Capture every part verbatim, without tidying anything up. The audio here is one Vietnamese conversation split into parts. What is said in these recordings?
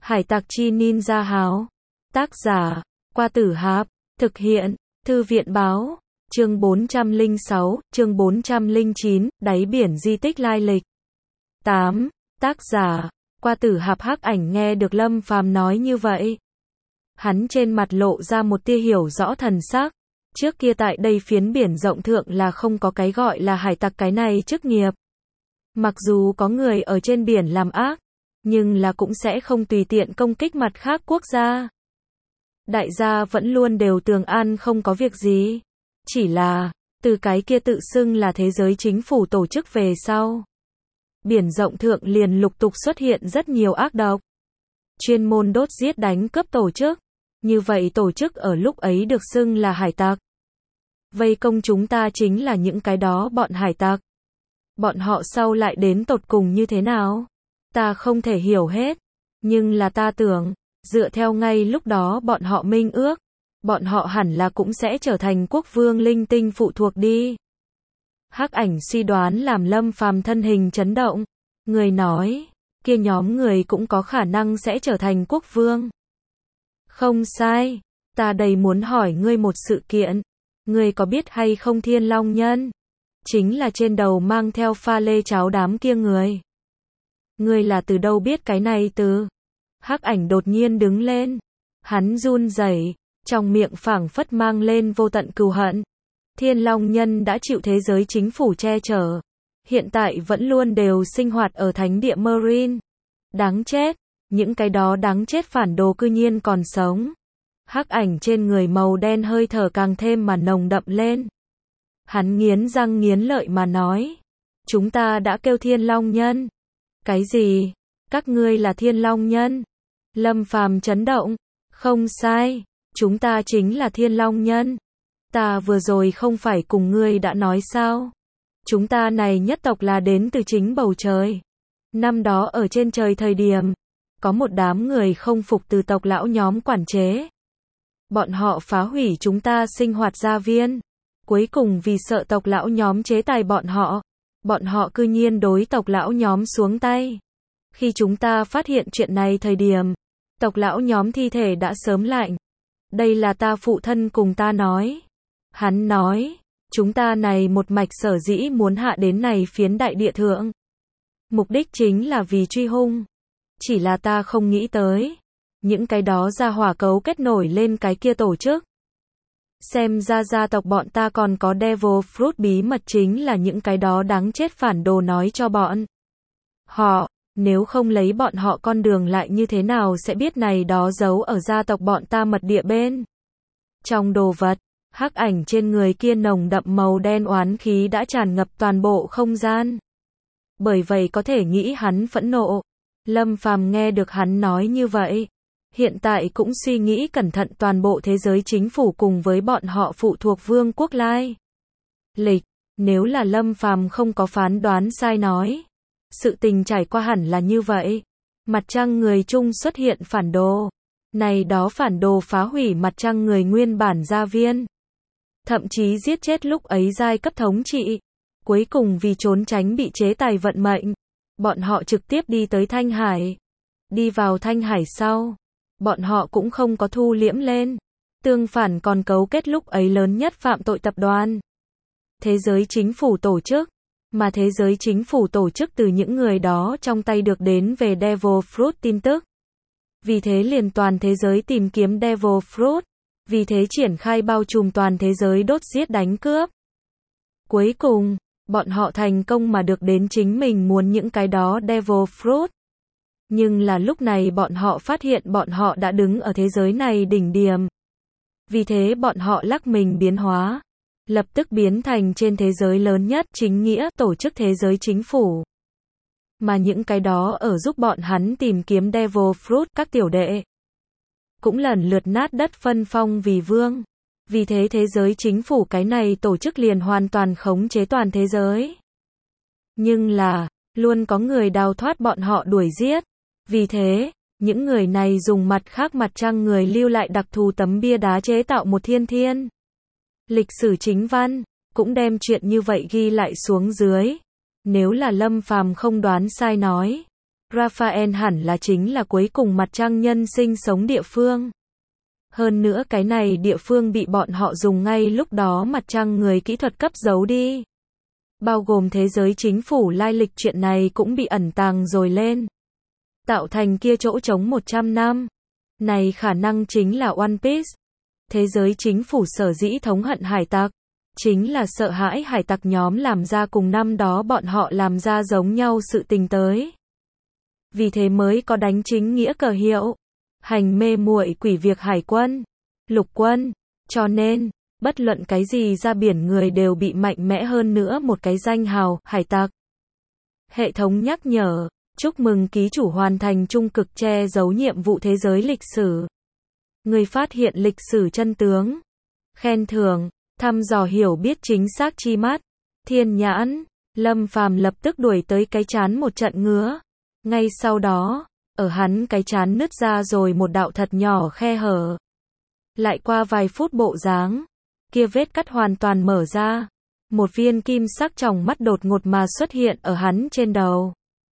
Hải tặc chi ninja háo. Tác giả, Qua Tử Hạp. Thực hiện, Thư viện báo. Chương bốn trăm lẻ sáu, chương bốn trăm lẻ chín, đáy biển di tích lai lịch. tám. Tác giả, Qua Tử Hạp. Hắc Ảnh nghe được Lâm Phàm nói như vậy, hắn trên mặt lộ ra một tia hiểu rõ thần sắc. Trước kia tại đây phiến biển rộng thượng là không có cái gọi là hải tặc cái này chức nghiệp. Mặc dù có người ở trên biển làm ác, nhưng là cũng sẽ không tùy tiện công kích mặt khác quốc gia. Đại gia vẫn luôn đều tường an không có việc gì. Chỉ là, từ cái kia tự xưng là thế giới chính phủ tổ chức về sau, biển rộng thượng liền lục tục xuất hiện rất nhiều ác độc, chuyên môn đốt giết đánh cướp tổ chức. Như vậy tổ chức ở lúc ấy được xưng là hải tặc. Vây công chúng ta chính là những cái đó bọn hải tặc. Bọn họ sau lại đến tột cùng như thế nào? Ta không thể hiểu hết. Nhưng là ta tưởng, dựa theo ngay lúc đó bọn họ minh ước, bọn họ hẳn là cũng sẽ trở thành quốc vương linh tinh phụ thuộc đi. Hắc Ảnh suy đoán làm Lâm Phàm thân hình chấn động. Người nói, kia nhóm người cũng có khả năng sẽ trở thành quốc vương. Không sai, ta đầy muốn hỏi ngươi một sự kiện. Ngươi có biết hay không Thiên Long Nhân? Chính là trên đầu mang theo pha lê cháo đám kia người. Ngươi là từ đâu biết cái này từ? Hắc Ảnh đột nhiên đứng lên. Hắn run rẩy, trong miệng phảng phất mang lên vô tận cừu hận. Thiên Long Nhân đã chịu thế giới chính phủ che chở. Hiện tại vẫn luôn đều sinh hoạt ở thánh địa Marine. Đáng chết, những cái đó đáng chết phản đồ cư nhiên còn sống. Hắc Ảnh trên người màu đen hơi thở càng thêm mà nồng đậm lên. Hắn nghiến răng nghiến lợi mà nói. Chúng ta đã kêu Thiên Long Nhân. Cái gì? Các ngươi là Thiên Long Nhân? Lâm Phàm chấn động. Không sai, chúng ta chính là Thiên Long Nhân. Ta vừa rồi không phải cùng ngươi đã nói sao? Chúng ta này nhất tộc là đến từ chính bầu trời. Năm đó ở trên trời thời điểm, có một đám người không phục từ tộc lão nhóm quản chế. Bọn họ phá hủy chúng ta sinh hoạt gia viên. Cuối cùng vì sợ tộc lão nhóm chế tài bọn họ, bọn họ cư nhiên đối tộc lão nhóm xuống tay. Khi chúng ta phát hiện chuyện này thời điểm, tộc lão nhóm thi thể đã sớm lạnh. Đây là ta phụ thân cùng ta nói. Hắn nói, chúng ta này một mạch sở dĩ muốn hạ đến này phiến đại địa thượng. Mục đích chính là vì truy hung. Chỉ là ta không nghĩ tới. Những cái đó ra hỏa cấu kết nổi lên cái kia tổ chức. Xem ra gia tộc bọn ta còn có Devil Fruit bí mật chính là những cái đó đáng chết phản đồ nói cho bọn họ. Nếu không lấy bọn họ con đường lại như thế nào sẽ biết này đó giấu ở gia tộc bọn ta mật địa bên. Trong đồ vật, Hắc Ảnh trên người kia nồng đậm màu đen oán khí đã tràn ngập toàn bộ không gian. Bởi vậy có thể nghĩ hắn phẫn nộ. Lâm Phàm nghe được hắn nói như vậy, hiện tại cũng suy nghĩ cẩn thận toàn bộ thế giới chính phủ cùng với bọn họ phụ thuộc vương quốc lai lịch. Nếu là Lâm Phàm không có phán đoán sai nói, sự tình trải qua hẳn là như vậy. Mặt trăng người chung xuất hiện phản đồ. Này đó phản đồ phá hủy mặt trăng người nguyên bản gia viên. Thậm chí giết chết lúc ấy giai cấp thống trị. Cuối cùng vì trốn tránh bị chế tài vận mệnh, bọn họ trực tiếp đi tới Thanh Hải. Đi vào Thanh Hải sau, bọn họ cũng không có thu liễm lên. Tương phản còn cấu kết lúc ấy lớn nhất phạm tội tập đoàn. Thế giới chính phủ tổ chức. Mà thế giới chính phủ tổ chức từ những người đó trong tay được đến về Devil Fruit tin tức. Vì thế liền toàn thế giới tìm kiếm Devil Fruit. Vì thế triển khai bao trùm toàn thế giới đốt giết đánh cướp. Cuối cùng, bọn họ thành công mà được đến chính mình muốn những cái đó Devil Fruit. Nhưng là lúc này bọn họ phát hiện bọn họ đã đứng ở thế giới này đỉnh điểm. Vì thế bọn họ lắc mình biến hóa. Lập tức biến thành trên thế giới lớn nhất chính nghĩa tổ chức thế giới chính phủ. Mà những cái đó ở giúp bọn hắn tìm kiếm Devil Fruit các tiểu đệ. Cũng lần lượt nát đất phân phong vì vương. Vì thế thế giới chính phủ cái này tổ chức liền hoàn toàn khống chế toàn thế giới. Nhưng là, luôn có người đào thoát bọn họ đuổi giết. Vì thế, những người này dùng mặt khác mặt trăng người lưu lại đặc thù tấm bia đá chế tạo một thiên thiên. Lịch sử chính văn, cũng đem chuyện như vậy ghi lại xuống dưới. Nếu là Lâm Phàm không đoán sai nói, Raphael hẳn là chính là cuối cùng mặt trăng nhân sinh sống địa phương. Hơn nữa cái này địa phương bị bọn họ dùng ngay lúc đó mặt trăng người kỹ thuật cấp giấu đi. Bao gồm thế giới chính phủ lai lịch chuyện này cũng bị ẩn tàng rồi lên. Tạo thành kia chỗ trống một trăm năm. Này khả năng chính là One Piece. Thế giới chính phủ sở dĩ thống hận hải tặc. Chính là sợ hãi hải tặc nhóm làm ra cùng năm đó bọn họ làm ra giống nhau sự tình tới. Vì thế mới có đánh chính nghĩa cờ hiệu. Hành mê muội quỷ việc hải quân, lục quân. Cho nên, bất luận cái gì ra biển người đều bị mạnh mẽ hơn nữa một cái danh hào, hải tặc. Hệ thống nhắc nhở, chúc mừng ký chủ hoàn thành trung cực che giấu nhiệm vụ thế giới lịch sử. Người phát hiện lịch sử chân tướng. Khen thưởng, thăm dò hiểu biết chính xác chi mắt. Thiên nhãn, Lâm Phàm lập tức đuổi tới cái chán một trận ngứa. Ngay sau đó, ở hắn cái chán nứt ra rồi một đạo thật nhỏ khe hở. Lại qua vài phút bộ dáng, kia vết cắt hoàn toàn mở ra. Một viên kim sắc tròng mắt đột ngột mà xuất hiện ở hắn trên đầu.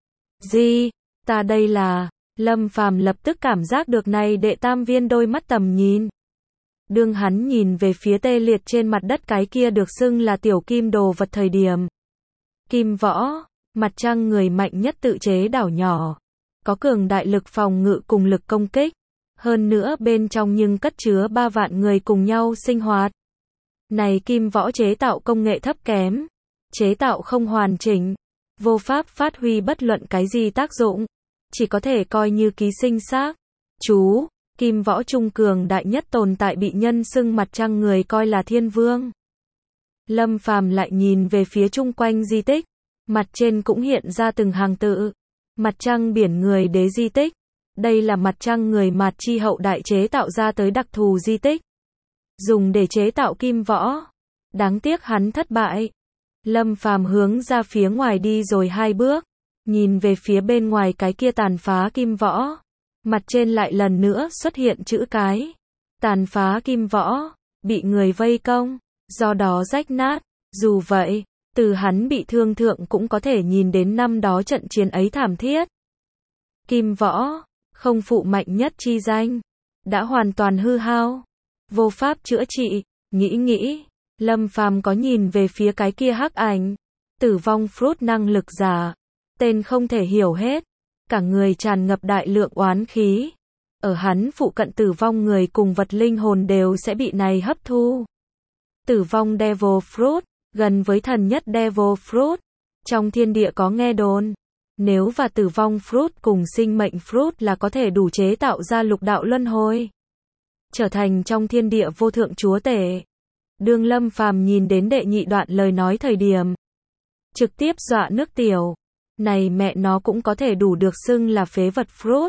Gì? Ta đây là... Lâm Phàm lập tức cảm giác được này đệ tam viên đôi mắt tầm nhìn. Đương hắn nhìn về phía tê liệt trên mặt đất cái kia được xưng là tiểu kim đồ vật thời điểm. Kim võ, mặt trăng người mạnh nhất tự chế đảo nhỏ. Có cường đại lực phòng ngự cùng lực công kích. Hơn nữa bên trong nhưng cất chứa ba vạn người cùng nhau sinh hoạt. Này kim võ chế tạo công nghệ thấp kém. Chế tạo không hoàn chỉnh. Vô pháp phát huy bất luận cái gì tác dụng. Chỉ có thể coi như ký sinh xác. Chú, kim võ trung cường đại nhất tồn tại bị nhân xưng mặt trăng người coi là thiên vương. Lâm Phàm lại nhìn về phía chung quanh di tích. Mặt trên cũng hiện ra từng hàng tự. Mặt trăng biển người đế di tích. Đây là mặt trăng người Mạt Chi hậu đại chế tạo ra tới đặc thù di tích. Dùng để chế tạo kim võ. Đáng tiếc hắn thất bại. Lâm Phàm hướng ra phía ngoài đi rồi hai bước. Nhìn về phía bên ngoài cái kia tàn phá kim võ. Mặt trên lại lần nữa xuất hiện chữ cái. Tàn phá kim võ. Bị người vây công. Do đó rách nát. Dù vậy, từ hắn bị thương thượng cũng có thể nhìn đến năm đó trận chiến ấy thảm thiết. Kim võ, không phụ mạnh nhất chi danh. Đã hoàn toàn hư hao. Vô pháp chữa trị. Nghĩ nghĩ. Lâm Phàm có nhìn về phía cái kia hắc ảnh. Tử vong fruit năng lực giả. Tên không thể hiểu hết. Cả người tràn ngập đại lượng oán khí. Ở hắn phụ cận tử vong người cùng vật linh hồn đều sẽ bị này hấp thu. Tử vong Devil Fruit, gần với thần nhất Devil Fruit. Trong thiên địa có nghe đồn. Nếu và tử vong Fruit cùng sinh mệnh Fruit là có thể đủ chế tạo ra lục đạo luân hồi. Trở thành trong thiên địa vô thượng chúa tể. Đương Lâm Phàm nhìn đến đệ nhị đoạn lời nói thời điểm. Trực tiếp dọa nước tiểu. Này mẹ nó cũng có thể đủ được xưng là phế vật fruit.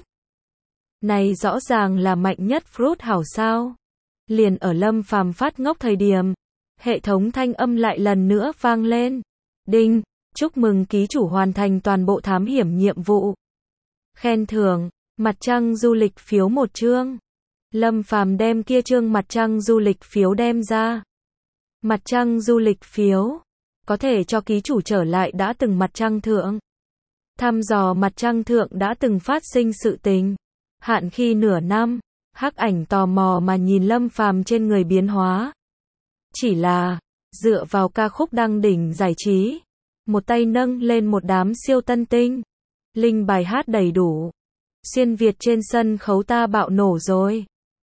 Này rõ ràng là mạnh nhất fruit hảo sao. Liền ở Lâm Phàm phát ngốc thời điểm. Hệ thống thanh âm lại lần nữa vang lên. Đinh, chúc mừng ký chủ hoàn thành toàn bộ thám hiểm nhiệm vụ. Khen thưởng, mặt trăng du lịch phiếu một chương. Lâm Phàm đem kia chương mặt trăng du lịch phiếu đem ra. Mặt trăng du lịch phiếu. Có thể cho ký chủ trở lại đã từng mặt trăng thượng. Thăm dò mặt trăng thượng đã từng phát sinh sự tình. Hạn khi nửa năm. Hắc ảnh tò mò mà nhìn Lâm Phàm trên người biến hóa. Chỉ là, dựa vào ca khúc đăng đỉnh giải trí. Một tay nâng lên một đám siêu tân tinh. Linh bài hát đầy đủ. Xuyên Việt trên sân khấu ta bạo nổ rồi.